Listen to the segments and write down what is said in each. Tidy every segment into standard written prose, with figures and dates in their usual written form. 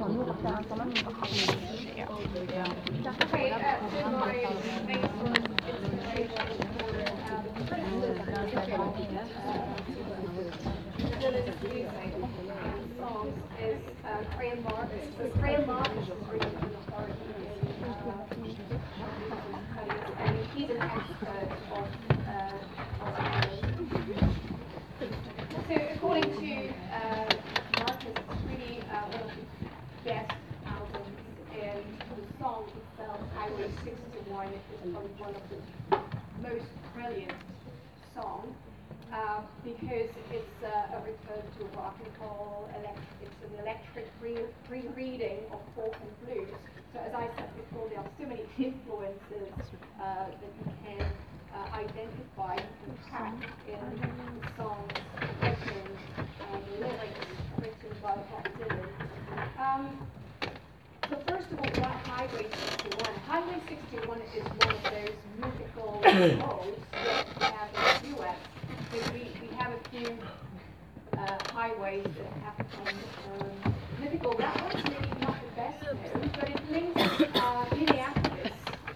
Okay, so my main source of inspiration for Dylan's music and songs is Graham Marcus. So Graham Marcus is really an authority in music studies, and he's an expert of Dylan. So according to Marcus, it's really one of the best albums, and the song itself, Highway 61, is probably one of the most brilliant songs because it's a return to rock and roll. It's an electric rereading of folk and blues. So as I said before, there are so many influences that you can identify and track in the songs written, the lyrics written by Bob Dylan. So first of all, about Highway 61. Highway 61 is one of those mythical roads that we have in the U.S. Because we have a few highways that have become mythical. That one's maybe not the best known, but it links Minneapolis,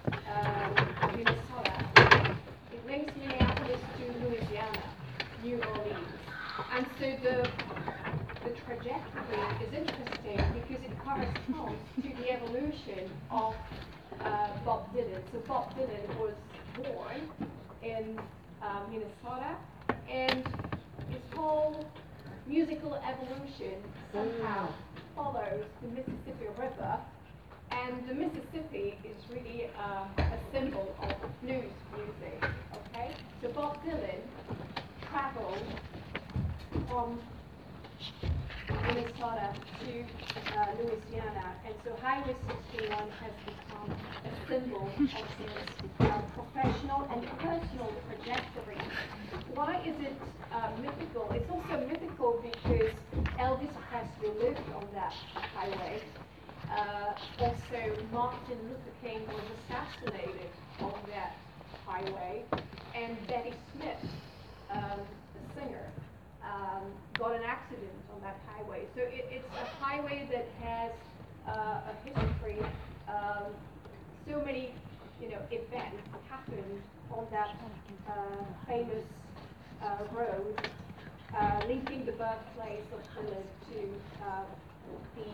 Minnesota. It links Minneapolis to Louisiana, New Orleans. And so the trajectory is interesting because it corresponds to the evolution of Bob Dylan. So Bob Dylan was born in Minnesota, and his whole musical evolution somehow follows the Mississippi River, and the Mississippi is really a symbol of blues music. Okay, so Bob Dylan traveled from Minnesota to Louisiana, and so Highway 61 has become a symbol of his professional and personal trajectory. Why is it mythical? It's also mythical because Elvis Presley lived on that highway. Also, Martin Luther King was assassinated on that highway, and Betty Smith, the singer, got an accident on that highway. So it's a highway that has a history. So many, events happened on that famous road, linking the birthplace of Dylan to the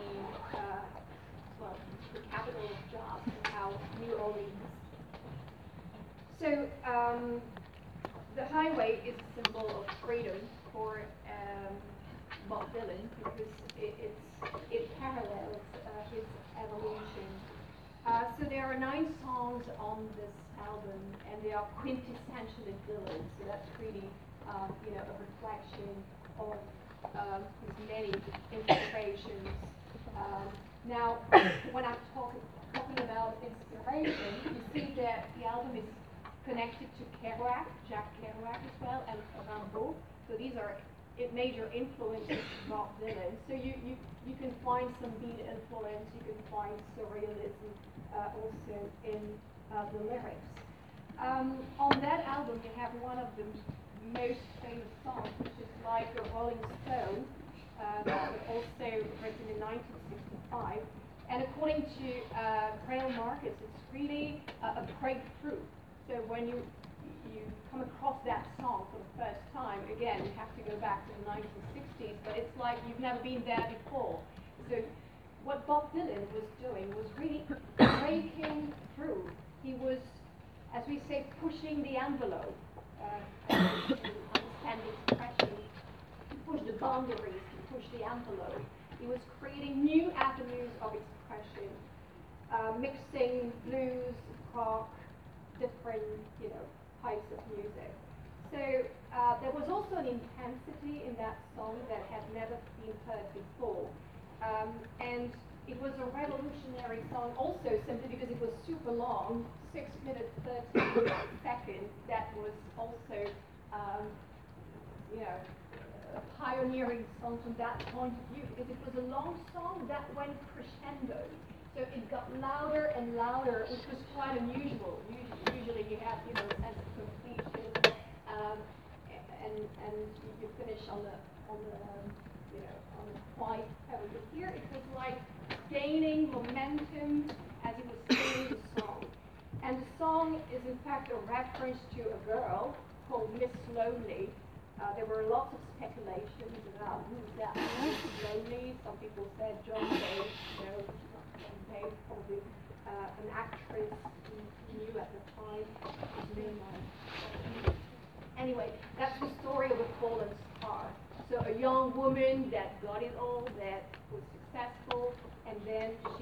the capital of jazz, now New Orleans. So the highway is a symbol of freedom for Bob Dylan because it parallels his evolution. So there are 9 songs on this album, and they are quintessentially Dylan. So that's really, a reflection of his many inspirations. Now, when I'm talking about inspiration, you see that the album is connected to Kerouac, Jack Kerouac as well, and Rimbaud. So these are major influences of Bob Dylan. So you can find some beat influence, you can find surrealism also in the lyrics. On that album, you have one of the most famous songs, which is Like a Rolling Stone, also written in 1965. And according to Graham Marcus, it's really a breakthrough. So when you come across that song for the first time, again, you have to go back to the 1960s, but it's like you've never been there before. So what Bob Dylan was doing was really breaking through. He was, as we say, pushing the envelope. Understand the expression. To push the boundaries, to push the envelope. He was creating new avenues of expression, mixing blues, rock, different, types of music. So there was also an intensity in that song that had never been heard before. And it was a revolutionary song also simply because it was super long, 6 minutes, 30 seconds. That was also, a pioneering song from that point of view because it was a long song that went crescendo. So it got louder and louder, which was quite unusual. Usually you have, a sense of completion, and you finish on the quiet pedal. But here it was like gaining momentum as he was singing the song. And the song is in fact a reference to a girl called Miss Lonely. There were lots of speculations about who's that Miss Lonely. Some people said John Day, no, not John Day, probably an actress he knew at the time. His name was. Anyway, that's the story of a fallen star. So a young woman that got it all, that was successful, and then she,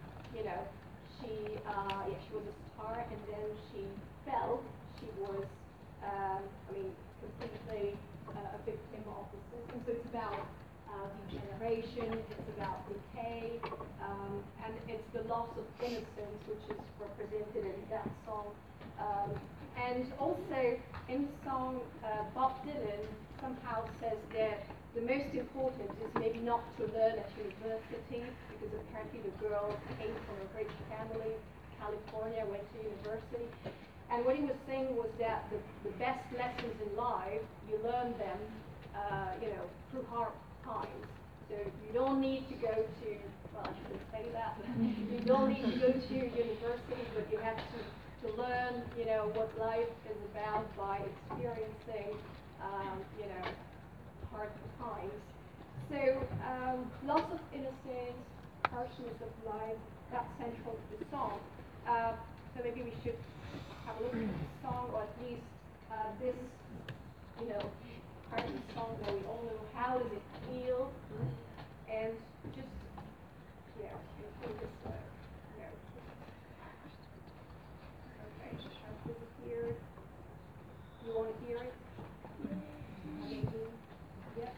she was a star, and then she fell. She was, completely a victim of the system. So it's about degeneration, it's about decay, and it's the loss of innocence, which is represented in that song. And also in the song, Bob Dylan somehow says that the most important is maybe not to learn at university, because apparently the girl came from a rich family, California, went to university. And what he was saying was that the best lessons in life, you learn them, through hard times. So you don't need to go to, well, I shouldn't say that, you don't need to go to university, but you have to learn, what life is about by experiencing, hard times. So loss of innocence, harshness of life, that's central to the song. So maybe we should have a look at the song, or at least this, part of the song where we all know how does it feel, and just, include this, okay, has disappeared. You want to hear it? Maybe. Yes.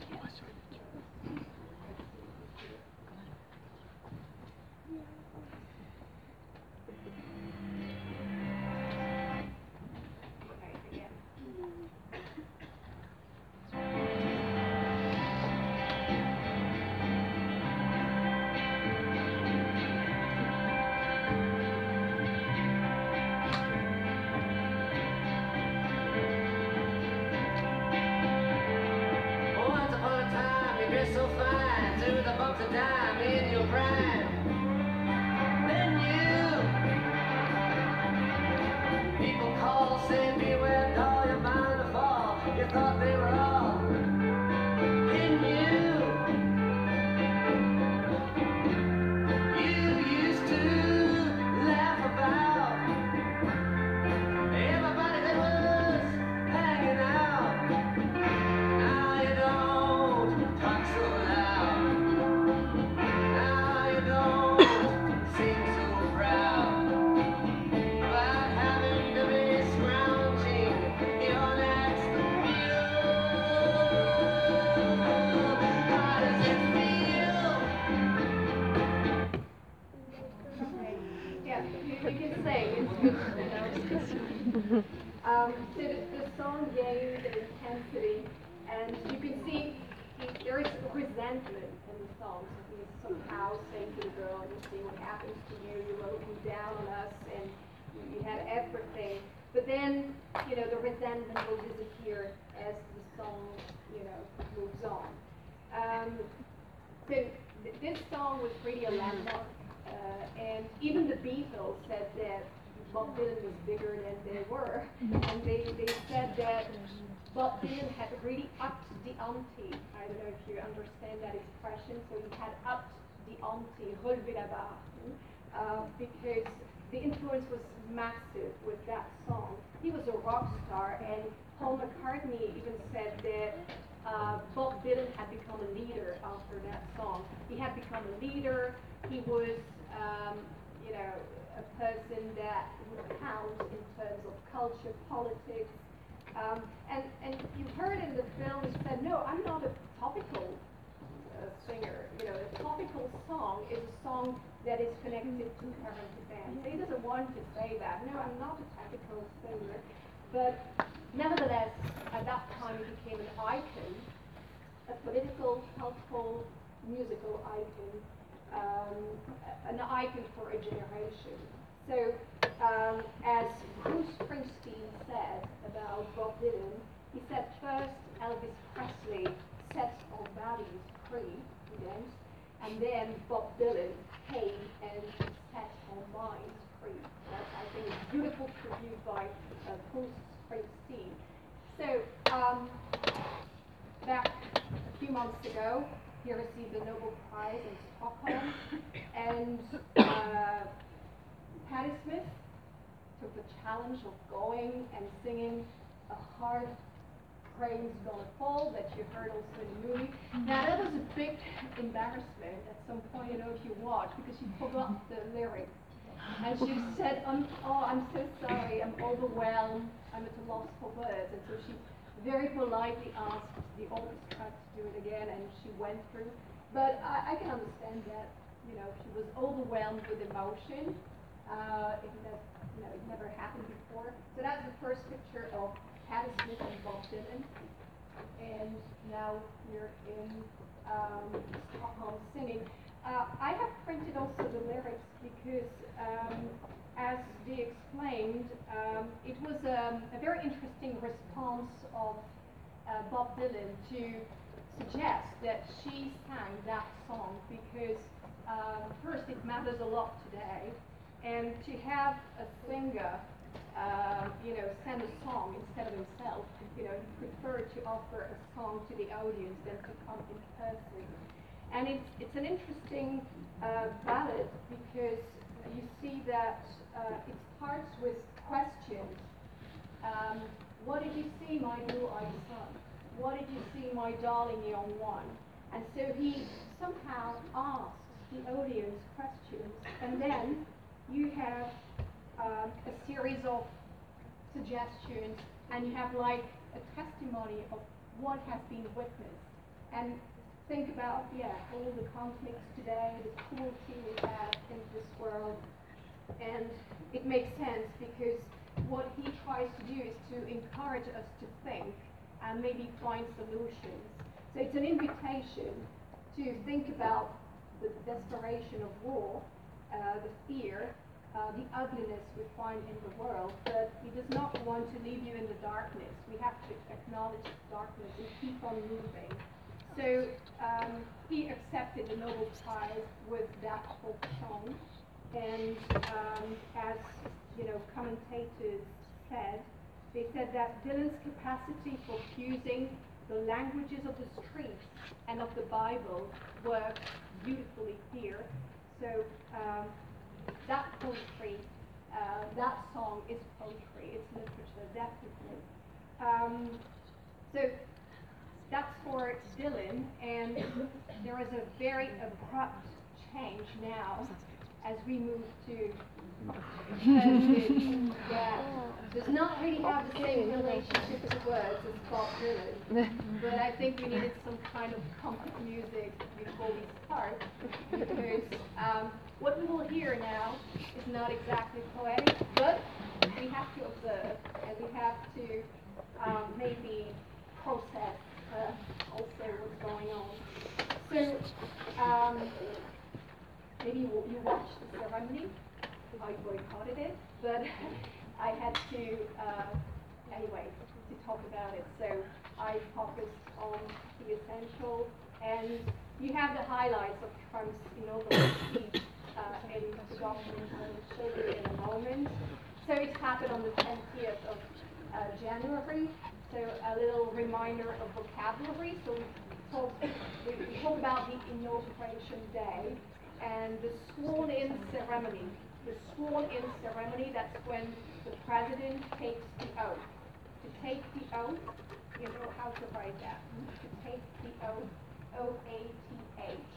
So the song gained intensity, and you can see there is resentment in the song. So he's somehow saying to the girl, you see what happens to you, you wrote me down on us, and you had everything. But then, the resentment will disappear as the song, moves on. So this song was really a landmark, and even the Beatles said that Bob Dylan was bigger than they were, and they said that Bob Dylan had really upped the ante. I don't know if you understand that expression. So he had upped the ante, relevé la barre, because the influence was massive with that song. He was a rock star, and Paul McCartney even said that Bob Dylan had become a leader after that song. He had become a leader. He was, a person that would count in terms of culture, politics. And you heard in the film, he said, no, I'm not a topical singer. A topical song is a song that is connected to current events. He doesn't want to say that. No, I'm not a topical singer. But nevertheless, at that time, he became an icon, a political, helpful, musical icon. An icon for a generation. So, as Bruce Springsteen said about Bob Dylan, he said first Elvis Presley set our bodies free, and then Bob Dylan came and set our minds free. That's, I think, a beautiful tribute by Bruce Springsteen. So, back a few months ago, he received the Nobel Prize in Stockholm, and Patti Smith took the challenge of going and singing A Hard Rain's Gonna Fall that you heard also in the movie. Now that was a big embarrassment at some point, if you watch, because she forgot the lyrics. And she said, I'm so sorry, I'm overwhelmed, I'm at a loss for words. And so she very politely asked the orchestra to do it again, and she went through. But I can understand that, she was overwhelmed with emotion. It never happened before. So that's the first picture of Patti Smith and Bob Dylan. And now we're in Stockholm singing. I have printed also the lyrics because, as they explained, it was a very interesting response of Bob Dylan to suggest that she sang that song because, first, it matters a lot today, and to have a singer, send a song instead of himself, he preferred to offer a song to the audience than to come in person. And it's an interesting ballad because you see that it starts with questions. What did you see, my blue-eyed son? What did you see, my darling young one? And so he somehow asks the audience questions, and then you have a series of suggestions, and you have like a testimony of what has been witnessed. And think about, all the conflicts today, the cruelty we have in this world. And it makes sense because what he tries to do is to encourage us to think and maybe find solutions. So it's an invitation to think about the desperation of war, the fear, the ugliness we find in the world, but he does not want to leave you in the darkness. We have to acknowledge darkness and keep on moving. So he accepted the Nobel Prize with that folk song, and as commentators said, they said that Dylan's capacity for fusing the languages of the streets and of the Bible worked beautifully here. So that poetry, that song is poetry, it's literature, definitely. So that's for Dylan, and there is a very abrupt change now as we move to that does not really have the same relationship to words as Bob Dylan, but I think we needed some kind of comfort music before we start, because what we will hear now is not exactly poetic, but we have to observe, and we have to maybe process also what's going on. So maybe you watched the ceremony. I boycotted it, but I had to anyway to talk about it. So I focused on the essential, and you have the highlights of Trump's inaugural speech in the document. I will show you in a moment. So it happened on the 20th of January. So a little reminder of vocabulary. So we talk about the inauguration day and the sworn-in ceremony. The sworn-in ceremony, that's when the president takes the oath. To take the oath, you know how to write that. To take the oath, O-A-T-H.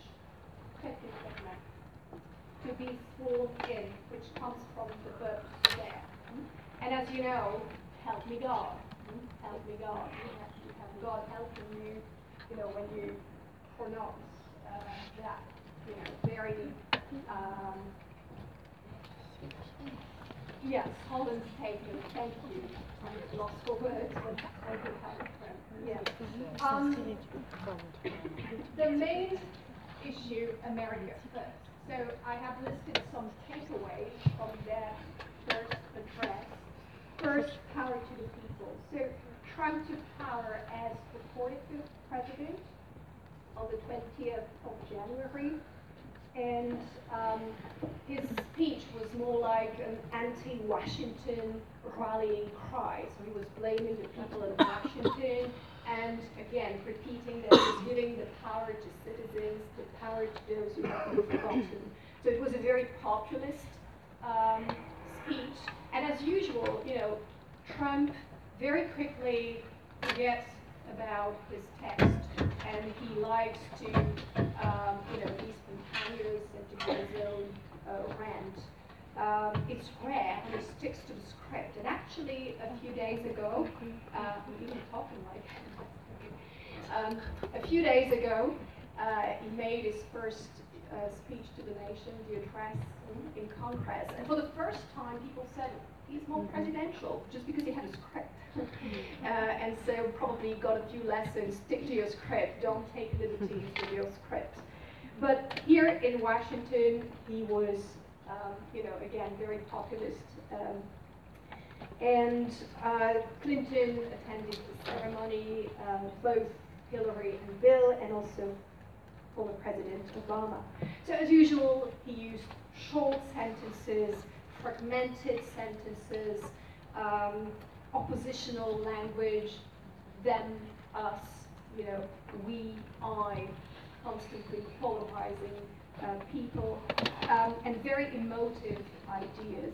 To be sworn in, which comes from the verb swear. And as you know, help me God. Help me God. You have God helping you, when you pronounce that, very, yes, Holland's taken, thank you. I'm lost for words, but I do have a friend. Yeah. The main issue, America first. So I have listed some takeaways from their first address. First, power to the people. So Trump took power as the 45th president on the 20th of January. And his speech was more like an anti-Washington rallying cry. So he was blaming the people in Washington and, again, repeating that he was giving the power to citizens, the power to those who have been forgotten. So it was a very populist speech. And as usual, you know, Trump very quickly forgets about his text, and he likes to, you know, be spontaneous and to give his own rant. It's rare when he sticks to the script. And actually, a few days ago, I'm even talking like a few days ago, he made his first speech to the nation, the address in Congress. And for the first time, people said he's more presidential just because he had a script. And so probably got a few lessons. Stick to your script. Don't take liberties with your script. But here in Washington, he was, you know, again, very populist. And Clinton attended the ceremony, both Hillary and Bill, and also former President Obama. So as usual, he used short sentences, fragmented sentences, oppositional language, them, us, you know, we, I, constantly polarizing people, and very emotive ideas.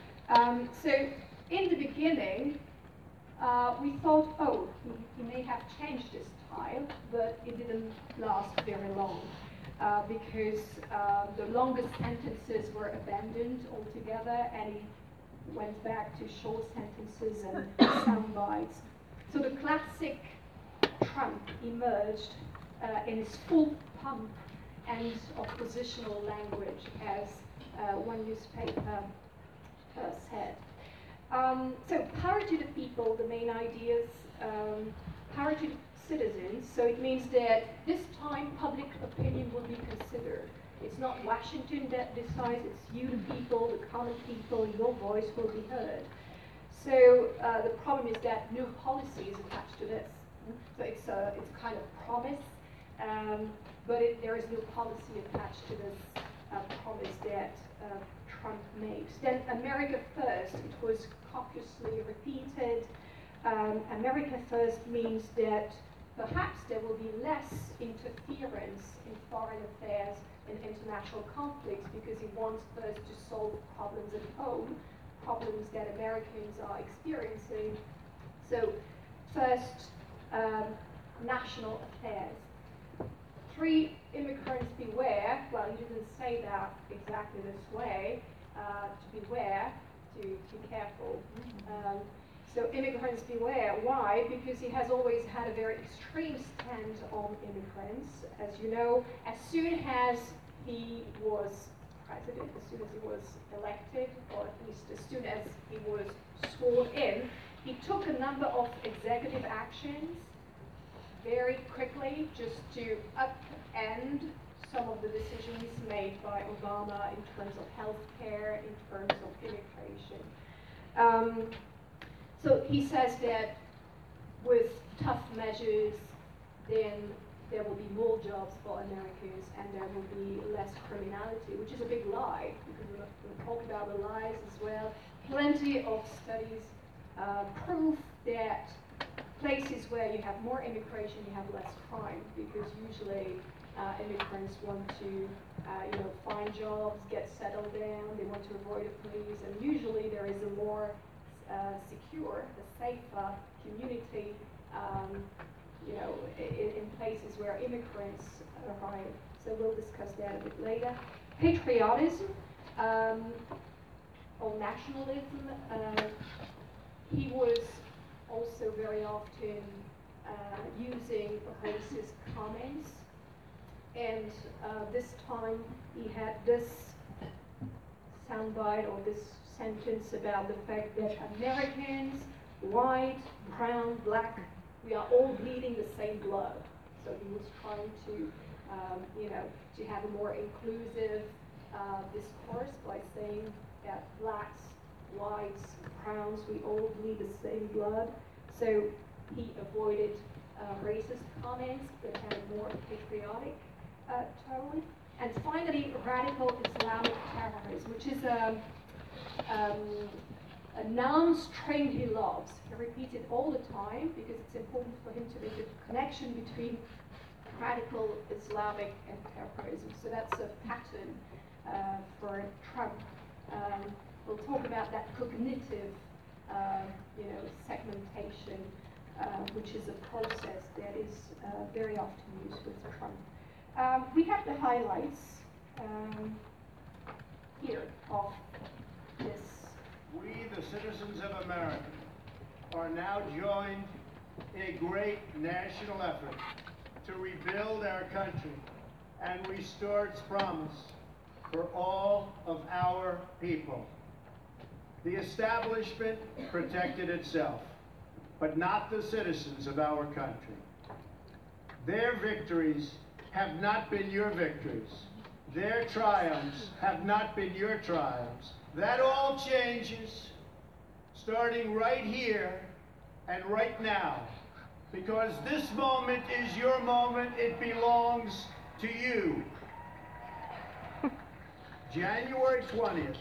So in the beginning, we thought, oh, he may have changed his style, but it didn't last very long because the longest sentences were abandoned altogether, and he went back to short sentences and sound bites. So the classic Trump emerged in his full pomp and oppositional language, as one newspaper said. So power to the people, the main ideas, power to the citizens. So it means that this time public opinion will be considered. It's not Washington that decides, it's you, the people, the common people, your voice will be heard. So the problem is that no policy is attached to this. So it's a kind of promise, but there is no policy attached to this promise that Trump makes. Then America First, it was copiously repeated. America First means that perhaps there will be less interference in foreign affairs and international conflicts because he wants first to solve problems at home, problems that Americans are experiencing. So first, national affairs. 3, immigrants beware. Well, he didn't say that exactly this way. To beware, to be careful. So immigrants beware. Why? Because he has always had a very extreme stand on immigrants. As you know, as soon as he was president, as soon as he was elected, or at least as soon as he was sworn in, he took a number of executive actions very quickly just to upend some of the decisions made by Obama in terms of health care, in terms of immigration. So he says that with tough measures, then there will be more jobs for Americans and there will be less criminality, which is a big lie, because we're going to talk about the lies as well. Plenty of studies prove that places where you have more immigration, you have less crime, because usually immigrants want to find jobs, get settled down, they want to avoid the police, and usually there is a more secure, a safer community in places where immigrants arrive. So we'll discuss that a bit later. Patriotism or nationalism. He was also very often using racist comments, and this time he had this soundbite or this sentence about the fact that Americans, white, brown, black, we are all bleeding the same blood. So he was trying to, to have a more inclusive discourse by saying that blacks, whites, browns, we all bleed the same blood. So he avoided racist comments, but had a more patriotic tone. And finally, radical Islamic terrorism, which is a noun string he loves. He repeats it all the time because it's important for him to make a connection between radical Islamic and terrorism. So that's a pattern for Trump. We'll talk about that cognitive, segmentation, which is a process that is very often used with Trump. We have the highlights here of this. We, the citizens of America, are now joined in a great national effort to rebuild our country and restore its promise for all of our people. The establishment protected itself, but not the citizens of our country. Their victories have not been your victories. Their triumphs have not been your triumphs. That all changes starting right here and right now, because this moment is your moment. It belongs to you. January 20th,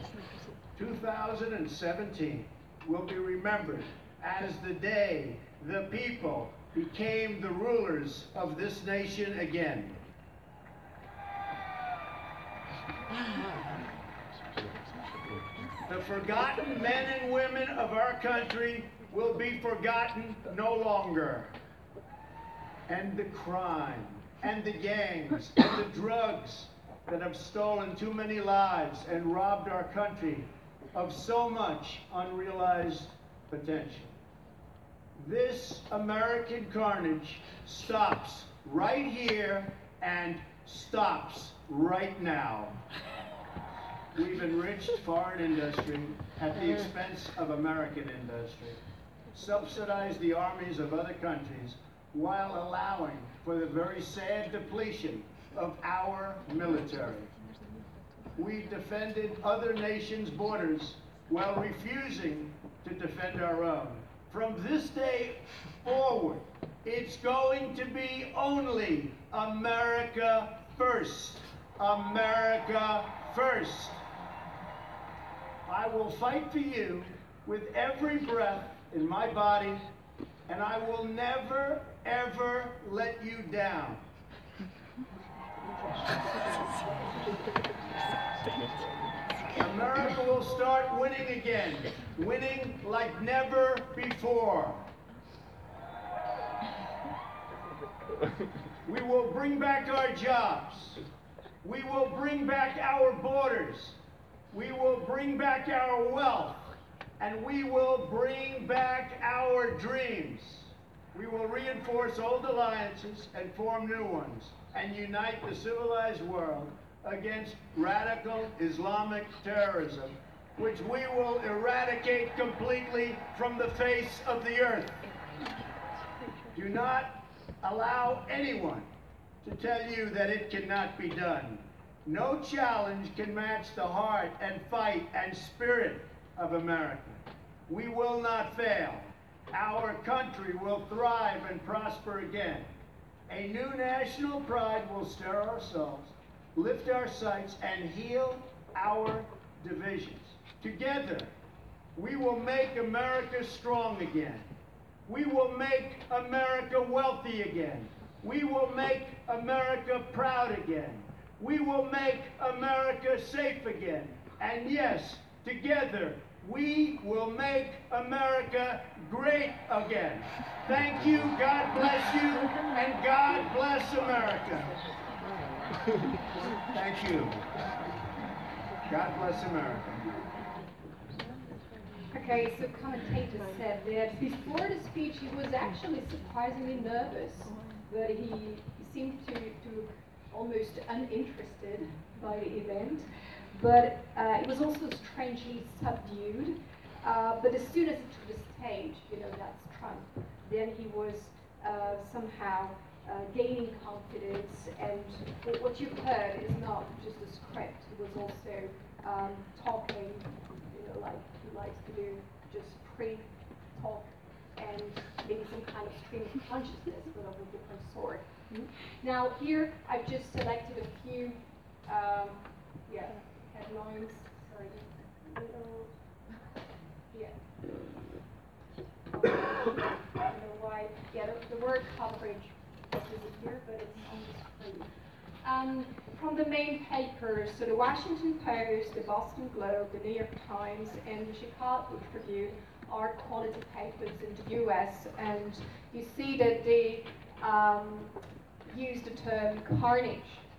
2017 will be remembered as the day the people became the rulers of this nation again. The forgotten men and women of our country will be forgotten no longer. And the crime, and the gangs, and the drugs that have stolen too many lives and robbed our country of so much unrealized potential. This American carnage stops right here and stops right now. We've enriched foreign industry at the expense of American industry, subsidized the armies of other countries while allowing for the very sad depletion of our military. We defended other nations' borders while refusing to defend our own. From this day forward, it's going to be only America first. America first. I will fight for you with every breath in my body, and I will never, ever let you down. America will start winning again, winning like never before. We will bring back our jobs. We will bring back our borders. We will bring back our wealth. And we will bring back our dreams. We will reinforce old alliances and form new ones and unite the civilized world against radical Islamic terrorism, which we will eradicate completely from the face of the earth. Do not allow anyone to tell you that it cannot be done. No challenge can match the heart and fight and spirit of America. We will not fail. Our country will thrive and prosper again. A new national pride will stir our souls, lift our sights, and heal our divisions. Together, we will make America strong again. We will make America wealthy again. We will make America proud again. We will make America safe again. And yes, together, we will make America great again. Thank you, God bless you, and God bless America. Thank you. God bless America. Okay, so commentators said that before the speech he was actually surprisingly nervous, but he seemed to almost uninterested by the event. But it was also strangely subdued. But as soon as he took the stage, that's Trump, then he was somehow gaining confidence. And what you've heard is not just a script. He was also talking, like he likes to do, just pre-talk. And and maybe some kind of stream of consciousness, but of a different sort. Now here I've just selected a few headlines. Sorry, I don't know why. Yeah, the word coverage isn't here, but it's on the screen. From the main papers, so the Washington Post, the Boston Globe, the New York Times, and the Chicago Tribune are quality papers in the U.S., and you see that they use the term carnage.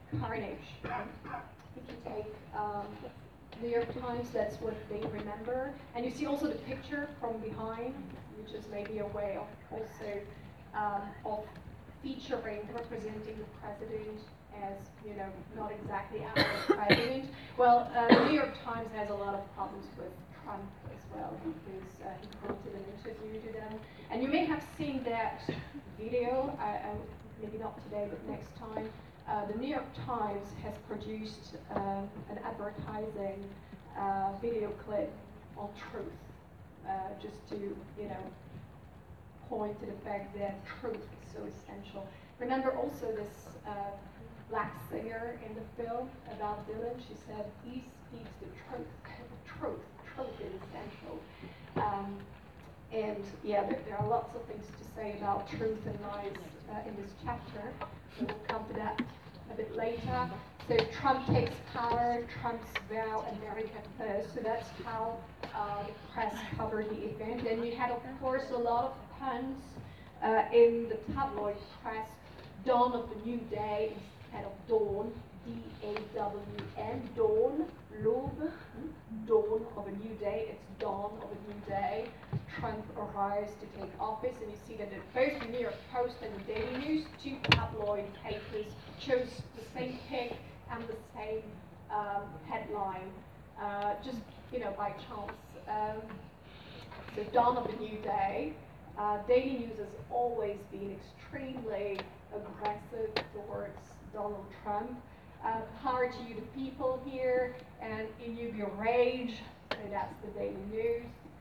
If you take New York Times, that's what they remember. And you see also the picture from behind, which is maybe a way of also of featuring, representing the president as, you know, not exactly our president. Well, the New York Times has a lot of problems with Trump as well, because he granted an interview to them. And you may have seen that video, maybe not today, but next time. The New York Times has produced an advertising video clip on truth, just to, you know, point to the fact that truth is so essential. Remember also this black singer in the film about Dylan? She said, he speaks the truth. Truth is essential. And yeah, there are lots of things to say about truth and lies in this chapter. So we'll come to that a bit later. So Trump takes power, Trump's vow America first. So that's how the press covered the event. And you had, of course, a lot of puns in the tabloid press. Dawn of a new day instead of dawn, D-A-W-N, dawn, l'aube, dawn of a new day, it's dawn of a new day. Trump arrives to take office, and you see that both the New York Post and the Daily News, two tabloid papers, chose the same pic and the same headline, just, you know, by chance. So dawn of a new day. Daily News has always been extremely aggressive towards Donald Trump. Power to you, the people here, and in you your rage. So that's the Daily News.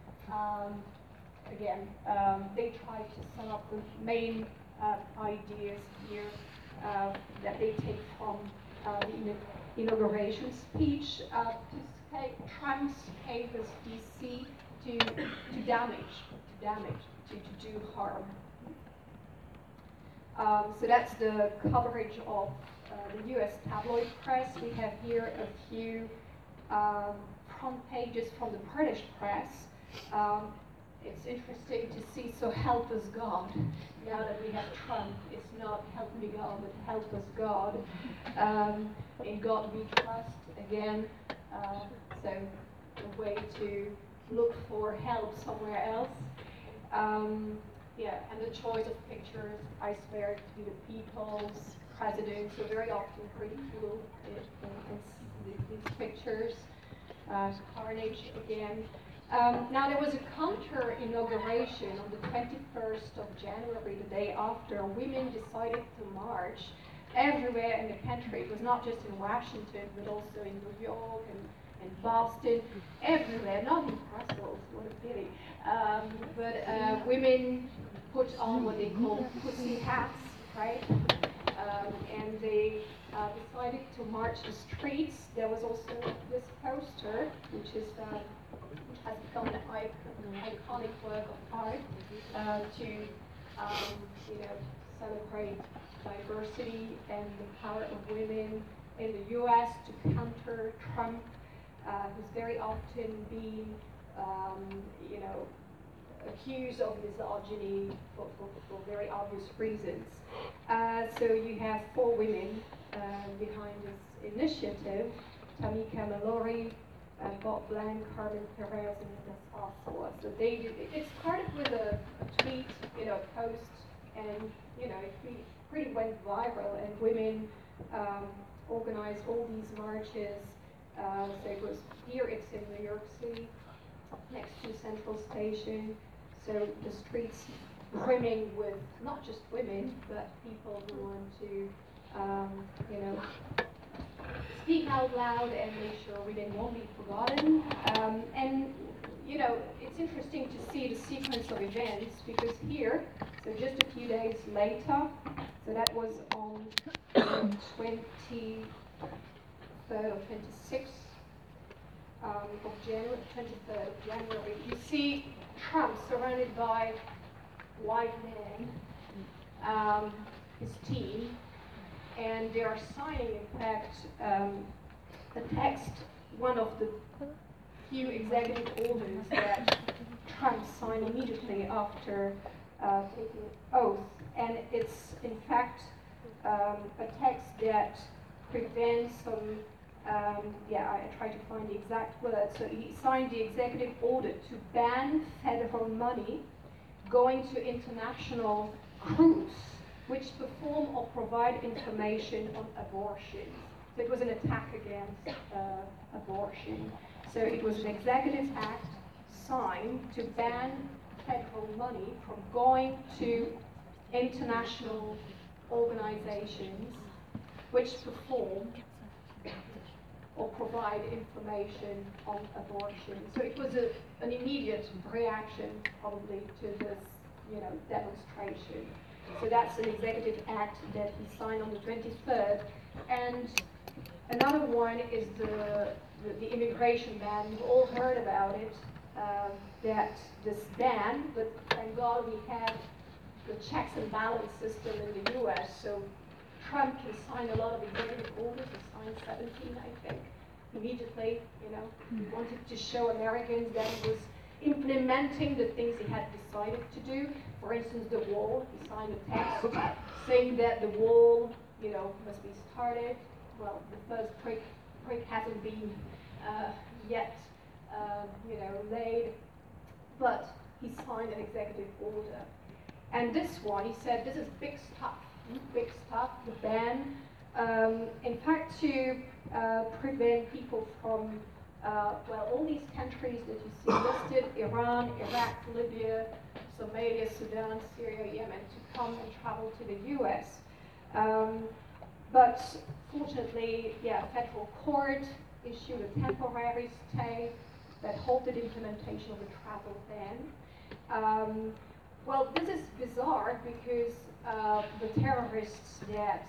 Again, they try to sum up the main ideas here that they take from the inauguration speech. Trump's came as DC to damage, to do harm. So that's the coverage of the U.S. tabloid press. We have here a few front pages from the British press. It's interesting to see, so help us God. Now that we have Trump, it's not help me God, but help us God. In God we trust, again. So a way to look for help somewhere else. Yeah, and the choice of pictures, I swear to be the people's president, so very often pretty cool in these pictures. Carnage again. Now there was a counter inauguration on the 21st of January, the day after. Women decided to march everywhere in the country. It was not just in Washington, but also in New York and Boston, everywhere, not in Brussels, what a pity. But women put on what they call pussy hats, right? And they decided to march the streets. There was also this poster, which has become an iconic work of art to celebrate diversity and the power of women in the U.S. to counter Trump, who's very often being accused of misogyny for very obvious reasons. So you have 4 women behind this initiative: Tamika Mallory, Bob Blanc, Carmen Perez, and Nessa Ossoa. So it started with a tweet, post, and it pretty went viral, and women organized all these marches. So it was here, it's in New York City, next to Central Station. So the streets brimming with not just women, but people who want to, speak out loud and make sure women won't be forgotten. And you know, it's interesting to see the sequence of events because here, so just a few days later, so that was on the 23rd or 26th of January, 23rd of January, you see Trump surrounded by white men, his team, and they are signing, in fact, the text, one of the few executive orders that Trump signed immediately after taking oath, and it's in fact a text that prevents some, I tried to find the exact word, so he signed the executive order to ban federal money going to international groups which perform or provide information on abortion. So it was an attack against abortion. So it was an executive act signed to ban federal money from going to international organizations which perform or provide information on abortion. So it was an immediate reaction probably to this, demonstration. So that's an executive act that he signed on the 23rd. And another one is the immigration ban. You've all heard about it, that this ban, but thank God we have the checks and balance system in the US, so Trump can sign a lot of executive orders. He signed 17, I think, immediately. He wanted to show Americans that he was implementing the things he had decided to do. For instance, the wall. He signed a text saying that the wall, must be started. Well, the first brick hasn't been yet, laid, but he signed an executive order. And this one, he said, this is big stuff, the ban. In fact, to prevent people from, all these countries that you see listed, Iran, Iraq, Libya, Somalia, Sudan, Syria, Yemen, to come and travel to the US. But fortunately, federal court issued a temporary stay that halted implementation of the travel ban. This is bizarre because the terrorists that,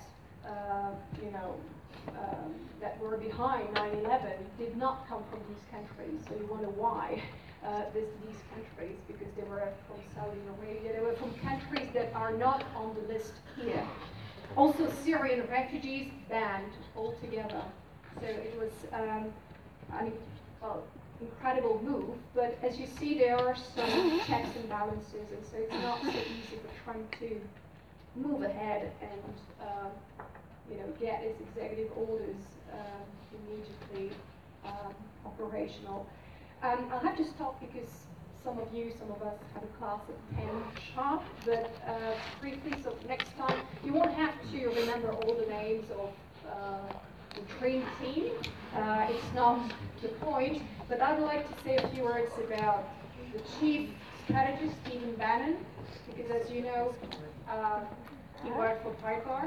that were behind 9/11 did not come from these countries. So you wonder why these countries, because they were from Saudi Arabia, they were from countries that are not on the list here. Also, Syrian refugees banned altogether. So it was an incredible move, but as you see, there are some checks and balances, and so it's not so easy for Trump to move ahead and get his executive orders immediately operational. I'll have to stop because some of us have a class at 10 sharp, but briefly, so next time, you won't have to remember all the names of the dream team. It's not the point, but I'd like to say a few words about the chief strategist, Stephen Bannon, because as you know, he worked for Breitbart,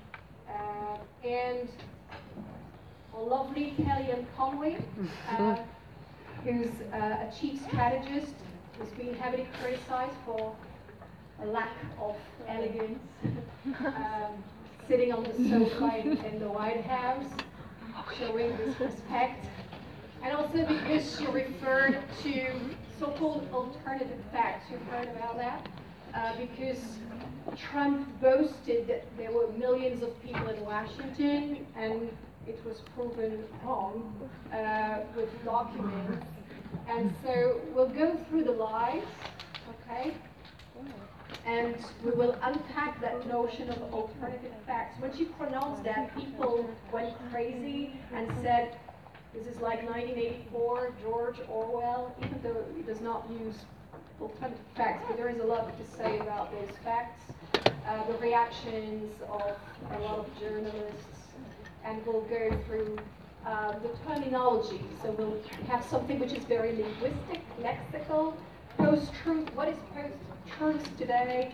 and a lovely Kellyanne Conway, who's a chief strategist who's been heavily criticized for a lack of elegance, sitting on the sofa in the White House, showing disrespect, and also because she referred to so-called alternative facts. You've heard about that? Because Trump boasted that there were millions of people in Washington, and it was proven wrong with documents. And so we'll go through the lies, okay? And we will unpack that notion of alternative facts. When she pronounced that, people went crazy and said, this is like 1984, George Orwell, even though he does not use alternative facts, but there is a lot to say about those facts. The reactions of a lot of journalists, and we'll go through the terminology. So we'll have something which is very linguistic, lexical, post-truth. What is post-truth today?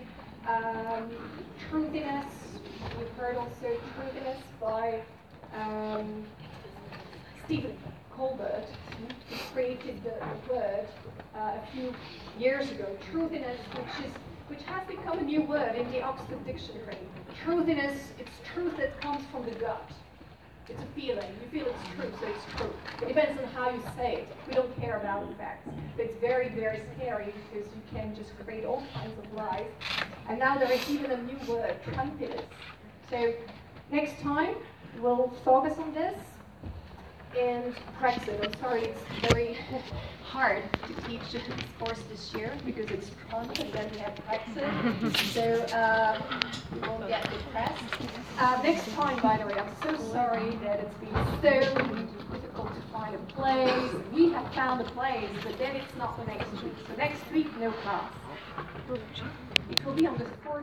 Truthiness. You've heard also truthiness by Stephen Colbert, who created the word a few years ago, truthiness, which has become a new word in the Oxford Dictionary. Truthiness, it's truth that comes from the gut. It's a feeling. You feel it's true, so it's true. It depends on how you say it. We don't care about the facts. But it's very, very scary because you can just create all kinds of lies. And now there is even a new word, trumpiness. So next time we'll focus on this. And Brexit, I'm sorry, it's very hard to teach this course this year because it's Trump and then we have Brexit, so we won't get depressed. Next time, by the way, I'm so sorry that it's been so difficult to find a place. We have found a place, but then it's not the next week. So next week, no class. It will be on the 4th.